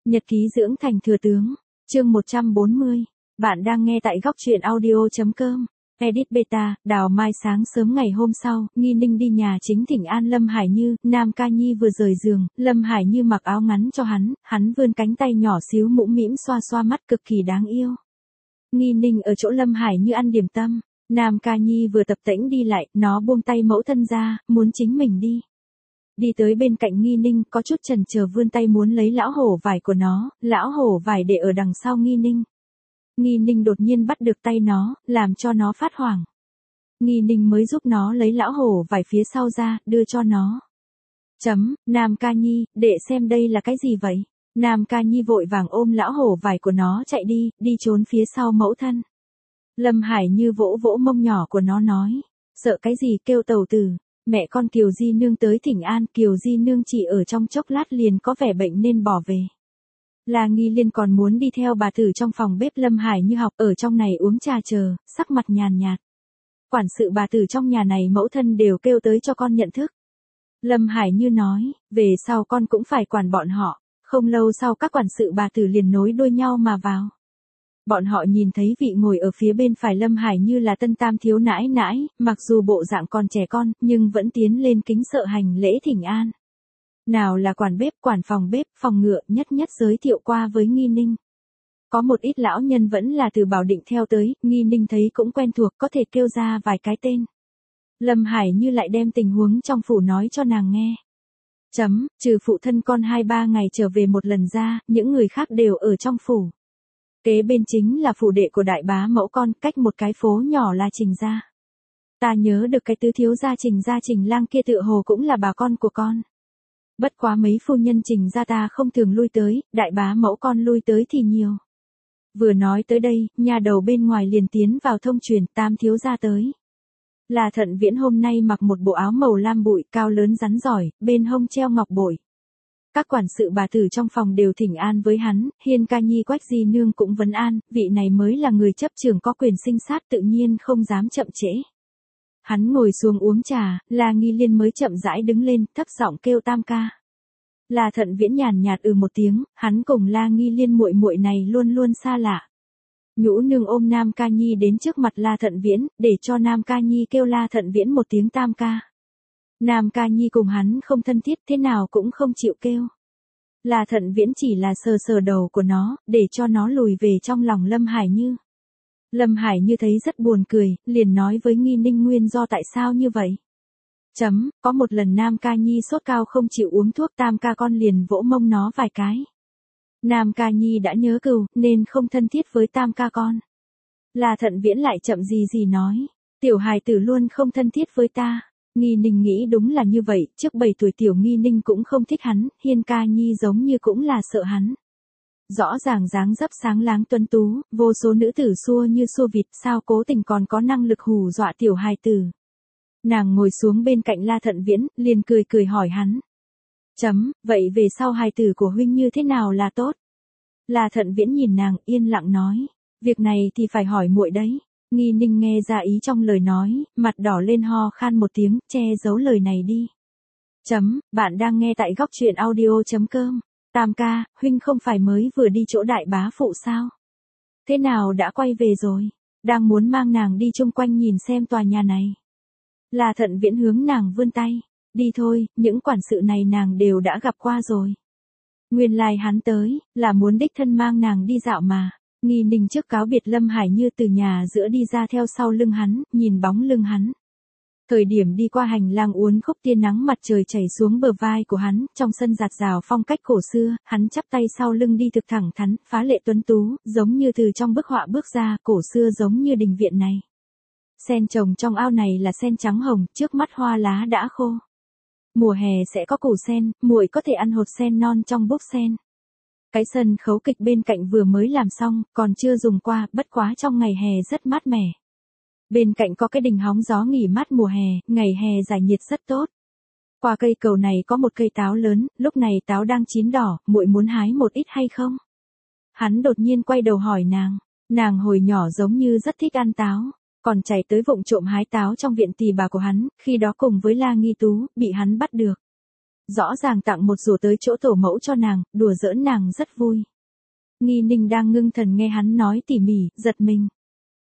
Nhật ký dưỡng thành thừa tướng, chương 140. Bạn đang nghe tại góc truyện audio.com. Edit beta. Đào mai sáng sớm ngày hôm sau, Nghi Ninh đi nhà chính thỉnh an Lâm Hải Như. Nam Ca Nhi vừa rời giường, Lâm Hải Như mặc áo ngắn cho hắn vươn cánh tay nhỏ xíu mũm mĩm xoa xoa mắt cực kỳ đáng yêu. Nghi Ninh ở chỗ Lâm Hải Như ăn điểm tâm. Nam Ca Nhi vừa tập tễnh đi lại, nó buông tay mẫu thân ra, muốn chính mình đi. Đi tới bên cạnh Nghi Ninh, có chút chần chờ vươn tay muốn lấy lão hổ vải của nó, lão hổ vải để ở đằng sau Nghi Ninh. Nghi Ninh đột nhiên bắt được tay nó, làm cho nó phát hoảng. Nghi Ninh mới giúp nó lấy lão hổ vải phía sau ra, đưa cho nó. Nam Ca Nhi, để xem đây là cái gì vậy? Nam Ca Nhi vội vàng ôm lão hổ vải của nó chạy đi trốn phía sau mẫu thân. Lâm Hải Như vỗ vỗ mông nhỏ của nó nói, sợ cái gì kêu tàu tử. Mẹ con Kiều Di Nương tới thỉnh an, Kiều Di Nương chỉ ở trong chốc lát liền có vẻ bệnh nên bỏ về. La Nghi Liên còn muốn đi theo bà tử trong phòng bếp Lâm Hải Như học ở trong này uống trà chờ, sắc mặt nhàn nhạt. Quản sự bà tử trong nhà này mẫu thân đều kêu tới cho con nhận thức. Lâm Hải Như nói, về sau con cũng phải quản bọn họ, không lâu sau các quản sự bà tử liền nối đuôi nhau mà vào. Bọn họ nhìn thấy vị ngồi ở phía bên phải Lâm Hải Như là tân tam thiếu nãi nãi, mặc dù bộ dạng còn trẻ con, nhưng vẫn tiến lên kính sợ hành lễ thỉnh an. Nào là quản bếp, quản phòng bếp, phòng ngựa, nhất giới thiệu qua với Nghi Ninh. Có một ít lão nhân vẫn là từ Bảo Định theo tới, Nghi Ninh thấy cũng quen thuộc, có thể kêu ra vài cái tên. Lâm Hải Như lại đem tình huống trong phủ nói cho nàng nghe. Trừ phụ thân con 2-3 ngày trở về một lần ra, những người khác đều ở trong phủ. Kế bên chính là phủ đệ của đại bá mẫu con, cách một cái phố nhỏ là Trình gia. Ta nhớ được cái tứ thiếu gia Trình Lang kia tựa hồ cũng là bà con của con. Bất quá mấy phu nhân Trình gia ta không thường lui tới, đại bá mẫu con lui tới thì nhiều. Vừa nói tới đây, nhà đầu bên ngoài liền tiến vào thông truyền, tam thiếu gia tới. Là Thận Viễn hôm nay mặc một bộ áo màu lam bụi, cao lớn rắn giỏi, bên hông treo ngọc bội. Các quản sự bà tử trong phòng đều thỉnh an với hắn, Hiên Ca Nhi Quách Di Nương cũng vấn an, vị này mới là người chấp trưởng có quyền sinh sát tự nhiên không dám chậm trễ. Hắn ngồi xuống uống trà, La Nghi Liên mới chậm rãi đứng lên, thấp giọng kêu tam ca. La Thận Viễn nhàn nhạt một tiếng, hắn cùng La Nghi Liên muội muội này luôn luôn xa lạ. Nhũ nương ôm Nam Ca Nhi đến trước mặt La Thận Viễn, để cho Nam Ca Nhi kêu La Thận Viễn một tiếng tam ca. Nam Ca Nhi cùng hắn không thân thiết thế nào cũng không chịu kêu. La Thận Viễn chỉ là sờ đầu của nó, để cho nó lùi về trong lòng Lâm Hải Như. Lâm Hải Như thấy rất buồn cười, liền nói với Nghi Ninh nguyên do tại sao như vậy. Có một lần Nam Ca Nhi sốt cao không chịu uống thuốc, tam ca con liền vỗ mông nó vài cái. Nam Ca Nhi đã nhớ cừu, nên không thân thiết với tam ca con. La Thận Viễn lại chậm gì nói, tiểu hài tử luôn không thân thiết với ta. Nghi Ninh nghĩ đúng là như vậy, trước 7 tuổi tiểu Nghi Ninh cũng không thích hắn, Hiên Ca Nhi giống như cũng là sợ hắn. Rõ ràng dáng dấp sáng láng tuấn tú, vô số nữ tử xua như xua vịt, sao cố tình còn có năng lực hù dọa tiểu hài tử. Nàng ngồi xuống bên cạnh La Thận Viễn, liền cười hỏi hắn. Vậy về sau hài tử của huynh như thế nào là tốt? La Thận Viễn nhìn nàng, yên lặng nói, việc này thì phải hỏi muội đấy. Nghi Ninh nghe ra ý trong lời nói, mặt đỏ lên ho khan một tiếng, che giấu lời này đi. Bạn đang nghe tại góc truyện audio.com. Tam ca, huynh không phải mới vừa đi chỗ đại bá phụ sao? Thế nào đã quay về rồi? Đang muốn mang nàng đi chung quanh nhìn xem tòa nhà này. La Thận Viễn hướng nàng vươn tay. Đi thôi, những quản sự này nàng đều đã gặp qua rồi. Nguyên lai hắn tới, là muốn đích thân mang nàng đi dạo mà. Nghi Ninh trước cáo biệt Lâm Hải Như từ nhà giữa đi ra theo sau lưng hắn, nhìn bóng lưng hắn. Thời điểm đi qua hành lang uốn khúc tia nắng mặt trời chảy xuống bờ vai của hắn, trong sân rạt rào phong cách cổ xưa, hắn chắp tay sau lưng đi thực thẳng thắn, phá lệ tuấn tú, giống như từ trong bức họa bước ra, cổ xưa giống như đình viện này. Sen trồng trong ao này là sen trắng hồng, trước mắt hoa lá đã khô. Mùa hè sẽ có củ sen, muội có thể ăn hột sen non trong búp sen. Cái sân khấu kịch bên cạnh vừa mới làm xong, còn chưa dùng qua, bất quá trong ngày hè rất mát mẻ. Bên cạnh có cái đình hóng gió nghỉ mát mùa hè, ngày hè giải nhiệt rất tốt. Qua cây cầu này có một cây táo lớn, lúc này táo đang chín đỏ, muội muốn hái một ít hay không? Hắn đột nhiên quay đầu hỏi nàng hồi nhỏ giống như rất thích ăn táo, còn chạy tới vụng trộm hái táo trong viện tỳ bà của hắn, khi đó cùng với La Nghi Tú, bị hắn bắt được. Rõ ràng tặng một rổ tới chỗ tổ mẫu cho nàng, đùa giỡn nàng rất vui. Nghi Ninh đang ngưng thần nghe hắn nói tỉ mỉ, giật mình.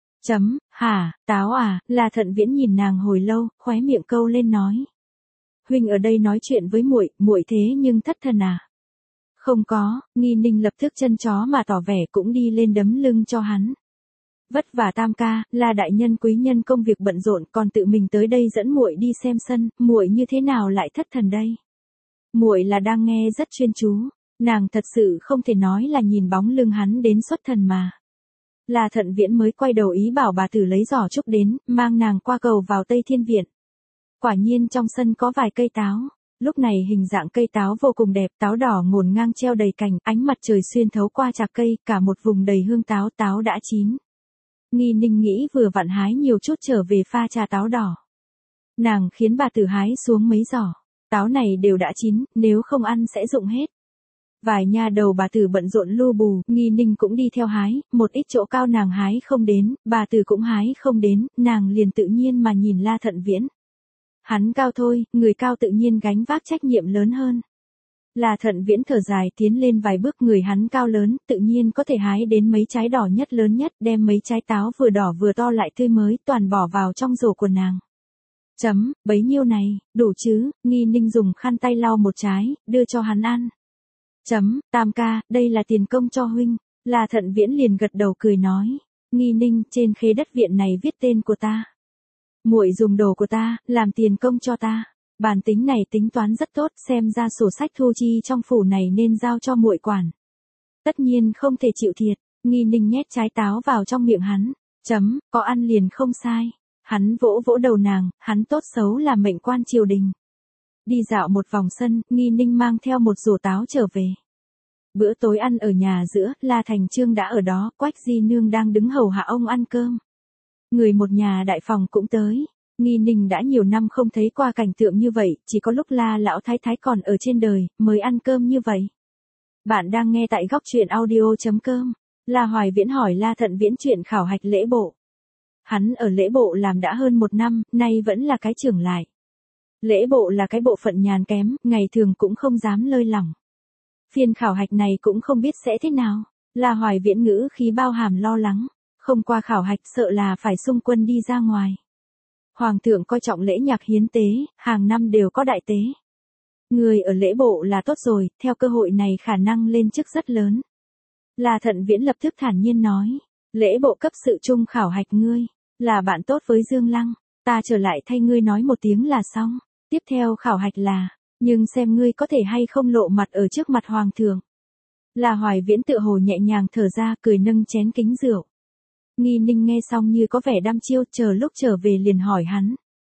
Hả, Táo à, La Thận Viễn nhìn nàng hồi lâu, khóe miệng câu lên nói. Huynh ở đây nói chuyện với muội, muội thế nhưng thất thần à? Không có, Nghi Ninh lập tức chân chó mà tỏ vẻ cũng đi lên đấm lưng cho hắn. Vất vả Tam ca, La đại nhân quý nhân công việc bận rộn, còn tự mình tới đây dẫn muội đi xem sân, muội như thế nào lại thất thần đây? Muội là đang nghe rất chuyên chú, nàng thật sự không thể nói là nhìn bóng lưng hắn đến xuất thần mà. La Thận Viễn mới quay đầu ý bảo bà tử lấy giỏ trúc đến, mang nàng qua cầu vào Tây Thiên Viện. Quả nhiên trong sân có vài cây táo. Lúc này hình dạng cây táo vô cùng đẹp, táo đỏ ngổn ngang treo đầy cành, ánh mặt trời xuyên thấu qua chạc cây, cả một vùng đầy hương táo, táo đã chín. Nghi Ninh nghĩ vừa vặn hái nhiều chút trở về pha trà táo đỏ. Nàng khiến bà tử hái xuống mấy giỏ, táo này đều đã chín, nếu không ăn sẽ rụng hết. Vài nha đầu bà tử bận rộn lu bù, Nghi Ninh cũng đi theo hái, một ít chỗ cao nàng hái không đến, bà tử cũng hái không đến, nàng liền tự nhiên mà nhìn La Thận Viễn. Hắn cao thôi, người cao tự nhiên gánh vác trách nhiệm lớn hơn. La Thận Viễn thở dài tiến lên vài bước, người hắn cao lớn, tự nhiên có thể hái đến mấy trái đỏ nhất lớn nhất, đem mấy trái táo vừa đỏ vừa to lại tươi mới, toàn bỏ vào trong rổ của nàng. Bấy nhiêu này, đủ chứ, Nghi Ninh dùng khăn tay lau một trái, đưa cho hắn ăn. Tam ca, đây là tiền công cho huynh. La Thận Viễn liền gật đầu cười nói. Nghi Ninh, trên khế đất viện này viết tên của ta. Muội dùng đồ của ta, làm tiền công cho ta. Bản tính này tính toán rất tốt, xem ra sổ sách thu chi trong phủ này nên giao cho muội quản. Tất nhiên không thể chịu thiệt, Nghi Ninh nhét trái táo vào trong miệng hắn. Có ăn liền không sai. Hắn vỗ vỗ đầu nàng, hắn tốt xấu là mệnh quan triều đình. Đi dạo một vòng sân, Nghi Ninh mang theo một rổ táo trở về. Bữa tối ăn ở nhà giữa, La Thành Trương đã ở đó, Quách Di Nương đang đứng hầu hạ ông ăn cơm. Người một nhà đại phòng cũng tới. Nghi Ninh đã nhiều năm không thấy qua cảnh tượng như vậy, chỉ có lúc La lão thái thái còn ở trên đời, mới ăn cơm như vậy. Bạn đang nghe tại góc truyện audio.com. La Hoài Viễn hỏi La Thận Viễn chuyện khảo hạch lễ bộ. Hắn ở lễ bộ làm đã hơn 1 năm, nay vẫn là cái trưởng lại. Lễ bộ là cái bộ phận nhàn kém, ngày thường cũng không dám lơi lỏng. Phiên khảo hạch này cũng không biết sẽ thế nào. La Hoài Viễn ngữ khí bao hàm lo lắng. Không qua khảo hạch sợ là phải xung quân đi ra ngoài. Hoàng thượng coi trọng lễ nhạc hiến tế, hàng năm đều có đại tế. Người ở lễ bộ là tốt rồi, theo cơ hội này khả năng lên chức rất lớn. La Thận Viễn lập tức thản nhiên nói. Lễ bộ cấp sự trung khảo hạch ngươi, là bạn tốt với Dương Lăng. Ta trở lại thay ngươi nói một tiếng là xong. Tiếp theo khảo hạch là, nhưng xem ngươi có thể hay không lộ mặt ở trước mặt hoàng thượng. La Hoài Viễn tựa hồ nhẹ nhàng thở ra, cười nâng chén kính rượu. Nghi Ninh nghe xong như có vẻ đăm chiêu, chờ lúc trở về liền hỏi hắn.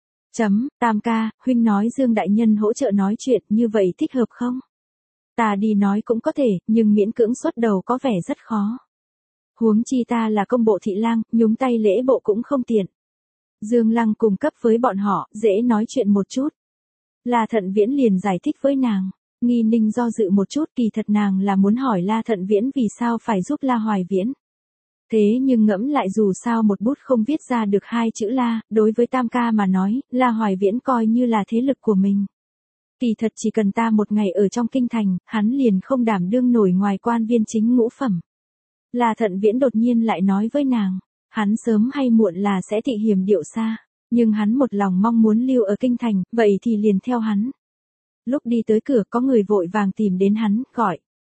Tam ca, huynh nói Dương đại nhân hỗ trợ nói chuyện, như vậy thích hợp không? Ta đi nói cũng có thể, nhưng miễn cưỡng xuất đầu có vẻ rất khó. Huống chi ta là công bộ thị lang, nhúng tay lễ bộ cũng không tiện. Dương Lăng cùng cấp với bọn họ, dễ nói chuyện một chút. La Thận Viễn liền giải thích với nàng. Nghi Ninh do dự một chút, kỳ thật nàng là muốn hỏi La Thận Viễn vì sao phải giúp La Hoài Viễn. Thế nhưng ngẫm lại dù sao một bút không viết ra được 2 chữ La, đối với Tam ca mà nói, La Hoài Viễn coi như là thế lực của mình. Kỳ thật chỉ cần ta một ngày ở trong kinh thành, hắn liền không đảm đương nổi ngoài quan viên chính ngũ phẩm. La Thận Viễn đột nhiên lại nói với nàng, hắn sớm hay muộn là sẽ thị hiểm điệu xa, nhưng hắn một lòng mong muốn lưu ở kinh thành, vậy thì liền theo hắn. Lúc đi tới cửa có người vội vàng tìm đến hắn, gọi.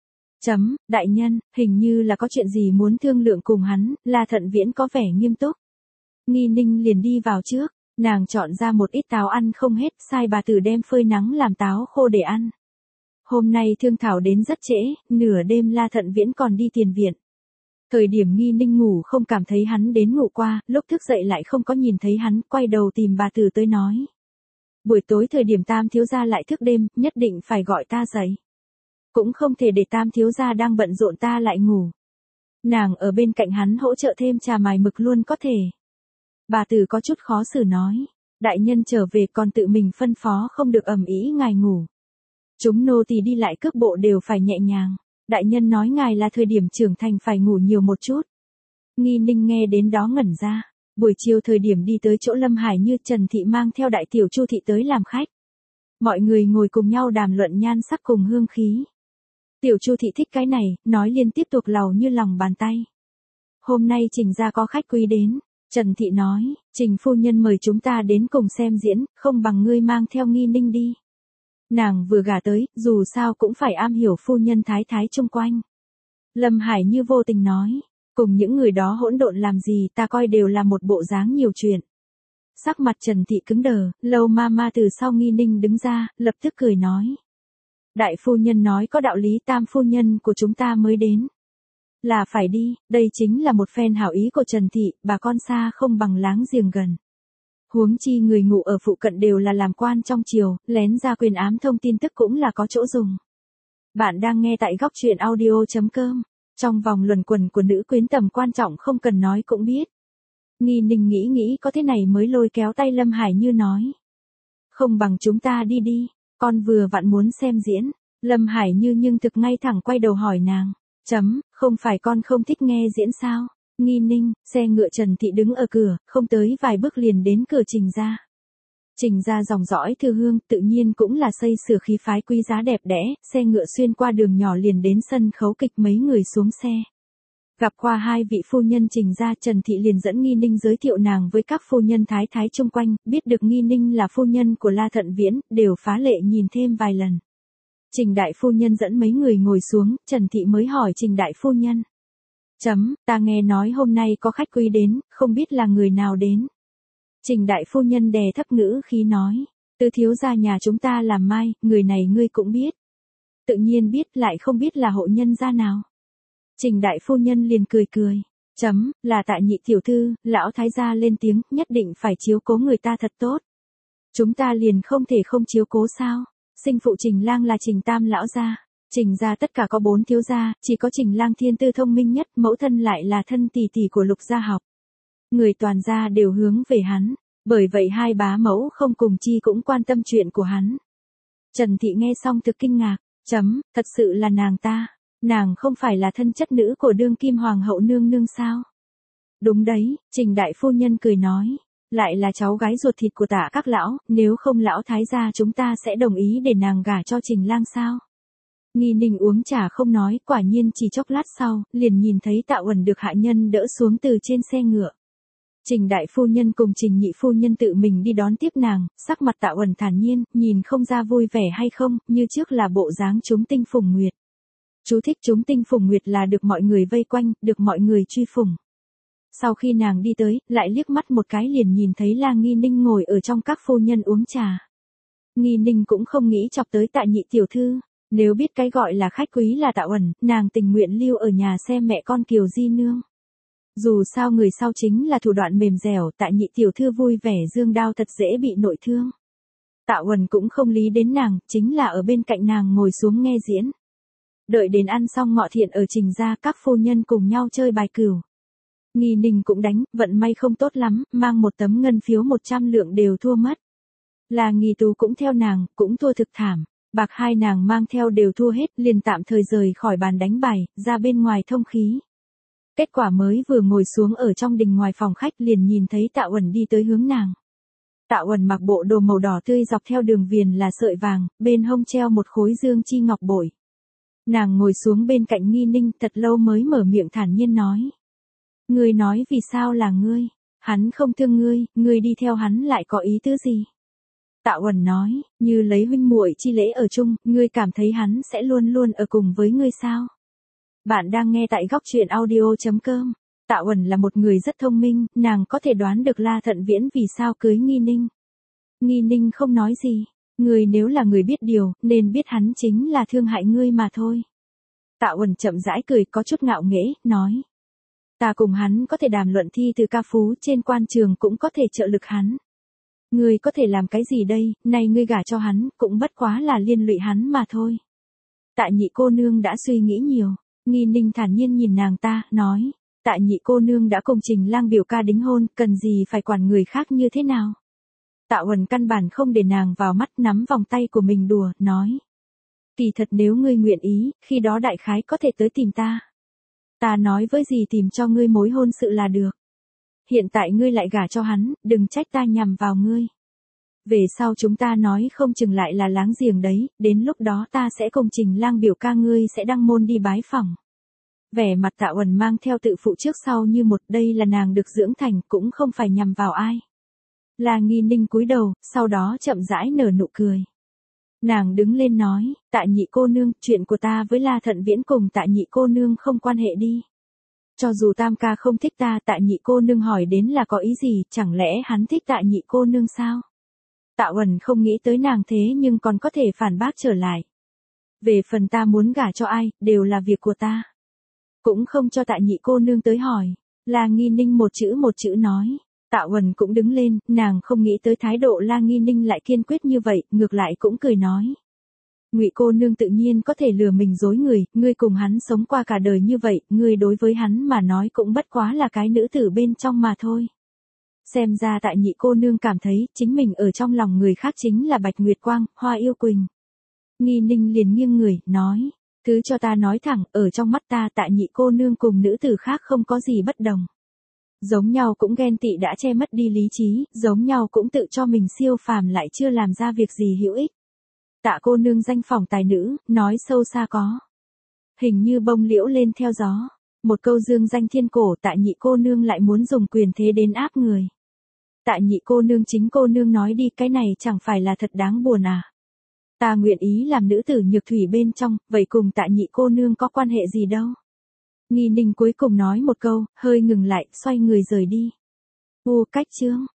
Đại nhân, hình như là có chuyện gì muốn thương lượng cùng hắn, La Thận Viễn có vẻ nghiêm túc. Nghi Ninh liền đi vào trước, nàng chọn ra một ít táo ăn không hết, sai bà tử đem phơi nắng làm táo khô để ăn. Hôm nay thương thảo đến rất trễ, nửa đêm La Thận Viễn còn đi tiền viện. Thời điểm Nghi Ninh ngủ không cảm thấy hắn đến ngủ qua, lúc thức dậy lại không có nhìn thấy hắn, quay đầu tìm bà tử tới nói. Buổi tối thời điểm Tam thiếu gia lại thức đêm, nhất định phải gọi ta dậy. Cũng không thể để Tam thiếu gia đang bận rộn ta lại ngủ. Nàng ở bên cạnh hắn hỗ trợ thêm trà mài mực luôn có thể. Bà tử có chút khó xử nói. Đại nhân trở về còn tự mình phân phó không được ầm ĩ ngài ngủ. Chúng nô tỳ đi lại cước bộ đều phải nhẹ nhàng. Đại nhân nói ngài là thời điểm trưởng thành phải ngủ nhiều một chút. Nghi Ninh nghe đến đó ngẩn ra. Buổi chiều thời điểm đi tới chỗ Lâm Hải Như Trần Thị mang theo đại tiểu Chu Thị tới làm khách. Mọi người ngồi cùng nhau đàm luận nhan sắc cùng hương khí. Tiểu Chu thị thích cái này, nói liên tiếp tục lầu như lòng bàn tay. Hôm nay Trình gia có khách quý đến. Trần Thị nói, Trình phu nhân mời chúng ta đến cùng xem diễn, không bằng ngươi mang theo Nghi Ninh đi. Nàng vừa gả tới, dù sao cũng phải am hiểu phu nhân thái thái chung quanh. Lâm Hải Như vô tình nói, cùng những người đó hỗn độn làm gì, ta coi đều là một bộ dáng nhiều chuyện. Sắc mặt Trần Thị cứng đờ, Lâu ma từ sau Nghi Ninh đứng ra, lập tức cười nói. Đại phu nhân nói có đạo lý, tam phu nhân của chúng ta mới đến. Là phải đi, đây chính là một phen hảo ý của Trần Thị, bà con xa không bằng láng giềng gần. Huống chi người ngụ ở phụ cận đều là làm quan trong triều, lén ra quyền ám thông tin tức cũng là có chỗ dùng. Bạn đang nghe tại góc truyện audio.com. Trong vòng luẩn quẩn của nữ quyến tầm quan trọng không cần nói cũng biết. Nghi Ninh nghĩ có thế này mới lôi kéo tay Lâm Hải Như nói. Không bằng chúng ta đi đi, con vừa vặn muốn xem diễn. Lâm Hải Như nhưng thực ngay thẳng quay đầu hỏi nàng. Không phải con không thích nghe diễn sao? Nghi Ninh, xe ngựa Trần Thị đứng ở cửa, không tới vài bước liền đến cửa Trình gia. Trình gia dòng dõi thư hương, tự nhiên cũng là xây sửa khí phái quý giá đẹp đẽ, xe ngựa xuyên qua đường nhỏ liền đến sân khấu kịch, mấy người xuống xe. Gặp qua hai vị phu nhân Trình gia, Trần Thị liền dẫn Nghi Ninh giới thiệu nàng với các phu nhân thái thái chung quanh, biết được Nghi Ninh là phu nhân của La Thận Viễn, đều phá lệ nhìn thêm vài lần. Trình đại phu nhân dẫn mấy người ngồi xuống, Trần Thị mới hỏi Trình đại phu nhân. Ta nghe nói hôm nay có khách quý đến, không biết là người nào đến. Trình đại phu nhân đè thấp ngữ khí nói, Từ thiếu gia nhà chúng ta làm mai, người này ngươi cũng biết. Tự nhiên biết, lại không biết là hộ nhân gia nào. Trình đại phu nhân liền cười. Là Tạ nhị tiểu thư, lão thái gia lên tiếng, nhất định phải chiếu cố người ta thật tốt. Chúng ta liền không thể không chiếu cố sao? Sinh phụ Trình lang là Trình tam lão gia. Trình gia tất cả có 4 thiếu gia, chỉ có Trình lang thiên tư thông minh nhất, mẫu thân lại là thân tỷ tỷ của Lục gia học. Người toàn gia đều hướng về hắn, bởi vậy hai bá mẫu không cùng chi cũng quan tâm chuyện của hắn. Trần Thị nghe xong thực kinh ngạc, thật sự là nàng ta, nàng không phải là thân chất nữ của đương kim hoàng hậu nương nương sao? Đúng đấy, Trình đại phu nhân cười nói, lại là cháu gái ruột thịt của Tạ các lão, nếu không lão thái gia chúng ta sẽ đồng ý để nàng gả cho Trình lang sao? Nghi Ninh uống trà không nói, quả nhiên chỉ chốc lát sau, liền nhìn thấy Tạ Uẩn được hạ nhân đỡ xuống từ trên xe ngựa. Trình đại phu nhân cùng Trình nhị phu nhân tự mình đi đón tiếp nàng, sắc mặt Tạ Uẩn thản nhiên, nhìn không ra vui vẻ hay không, như trước là bộ dáng chúng tinh phùng nguyệt. Chú thích chúng tinh phùng nguyệt là được mọi người vây quanh, được mọi người truy phủng. Sau khi nàng đi tới, lại liếc mắt một cái liền nhìn thấy là Nghi Ninh ngồi ở trong các phu nhân uống trà. Nghi Ninh cũng không nghĩ chọc tới Tạ nhị tiểu thư. Nếu biết cái gọi là khách quý là Tạ Uẩn, nàng tình nguyện lưu ở nhà xem mẹ con Kiều Di nương. Dù sao người sau chính là thủ đoạn mềm dẻo, Tạ nhị tiểu thư vui vẻ dương đao thật dễ bị nội thương. Tạ Uẩn cũng không lý đến nàng, chính là ở bên cạnh nàng ngồi xuống nghe diễn. Đợi đến ăn xong ngọ thiện ở Trình gia, các phu nhân cùng nhau chơi bài cửu. Nghi Ninh cũng đánh, vận may không tốt lắm, mang một tấm ngân phiếu 100 lượng đều thua mất. Là Nghi Tú cũng theo nàng, cũng thua thực thảm. Bạc hai nàng mang theo đều thua hết, liền tạm thời rời khỏi bàn đánh bài, ra bên ngoài thông khí. Kết quả mới vừa ngồi xuống ở trong đình ngoài phòng khách liền nhìn thấy Tạ Uẩn đi tới hướng nàng. Tạ Uẩn mặc bộ đồ màu đỏ tươi, dọc theo đường viền là sợi vàng, bên hông treo một khối dương chi ngọc bội. Nàng ngồi xuống bên cạnh Nghi Ninh, thật lâu mới mở miệng thản nhiên nói. Ngươi nói vì sao là ngươi? Hắn không thương ngươi đi theo hắn lại có ý tứ gì? Tạ Uẩn nói, như lấy huynh muội chi lễ ở chung, ngươi cảm thấy hắn sẽ luôn luôn ở cùng với ngươi sao? Bạn đang nghe tại góc truyện audio.com. Tạ Uẩn là một người rất thông minh, nàng có thể đoán được La Thận Viễn vì sao cưới Nghi Ninh. Nghi Ninh không nói gì, ngươi nếu là người biết điều, nên biết hắn chính là thương hại ngươi mà thôi. Tạ Uẩn chậm rãi cười, có chút ngạo nghễ, nói. Ta cùng hắn có thể đàm luận thi từ ca phú trên quan trường, cũng có thể trợ lực hắn. Ngươi có thể làm cái gì đây, này ngươi gả cho hắn, cũng bất quá là liên lụy hắn mà thôi. Tạ nhị cô nương đã suy nghĩ nhiều. Nghi Ninh thản nhiên nhìn nàng ta, nói. Tạ nhị cô nương đã cùng Trình lang biểu ca đính hôn, cần gì phải quản người khác như thế nào. Tạ Uẩn căn bản không để nàng vào mắt, nắm vòng tay của mình đùa, nói. Kỳ thật nếu ngươi nguyện ý, khi đó đại khái có thể tới tìm ta. Ta nói với gì tìm cho ngươi mối hôn sự là được. Hiện tại ngươi lại gả cho hắn, đừng trách ta nhằm vào ngươi. Về sau chúng ta nói không chừng lại là láng giềng đấy, đến lúc đó ta sẽ cùng Trình Lang biểu ca ngươi sẽ đăng môn đi bái phỏng. Vẻ mặt Tạ Uẩn mang theo tự phụ trước sau như một, đây là nàng được dưỡng thành, cũng không phải nhằm vào ai. La Nghi Ninh cúi đầu, sau đó chậm rãi nở nụ cười. Nàng đứng lên nói, Tạ nhị cô nương, chuyện của ta với La Thận Viễn cùng Tạ nhị cô nương không quan hệ đi. Cho dù Tam ca không thích ta, Tạ nhị cô nương hỏi đến là có ý gì, chẳng lẽ hắn thích Tạ nhị cô nương sao? Tạ Uẩn không nghĩ tới nàng thế nhưng còn có thể phản bác trở lại. Về phần ta muốn gả cho ai, đều là việc của ta. Cũng không cho Tạ nhị cô nương tới hỏi. La Nghi Ninh một chữ nói. Tạ Uẩn cũng đứng lên, nàng không nghĩ tới thái độ La Nghi Ninh lại kiên quyết như vậy, ngược lại cũng cười nói. Ngụy cô nương tự nhiên có thể lừa mình dối người, ngươi cùng hắn sống qua cả đời như vậy, ngươi đối với hắn mà nói cũng bất quá là cái nữ tử bên trong mà thôi. Xem ra Tạ nhị cô nương cảm thấy, chính mình ở trong lòng người khác chính là Bạch Nguyệt Quang, Hoa Yêu Quỳnh. Nghi Ninh liền nghiêng người, nói, thứ cho ta nói thẳng, ở trong mắt ta Tạ nhị cô nương cùng nữ tử khác không có gì bất đồng. Giống nhau cũng ghen tị đã che mất đi lý trí, giống nhau cũng tự cho mình siêu phàm lại chưa làm ra việc gì hữu ích. Tạ cô nương danh phỏng tài nữ, nói sâu xa có. Hình như bông liễu lên theo gió. Một câu dương danh thiên cổ, Tạ nhị cô nương lại muốn dùng quyền thế đến áp người. Tạ nhị cô nương chính cô nương nói đi, cái này chẳng phải là thật đáng buồn à. Ta nguyện ý làm nữ tử nhược thủy bên trong, vậy cùng Tạ nhị cô nương có quan hệ gì đâu. Nghi Ninh cuối cùng nói một câu, hơi ngừng lại, xoay người rời đi. Cách chương.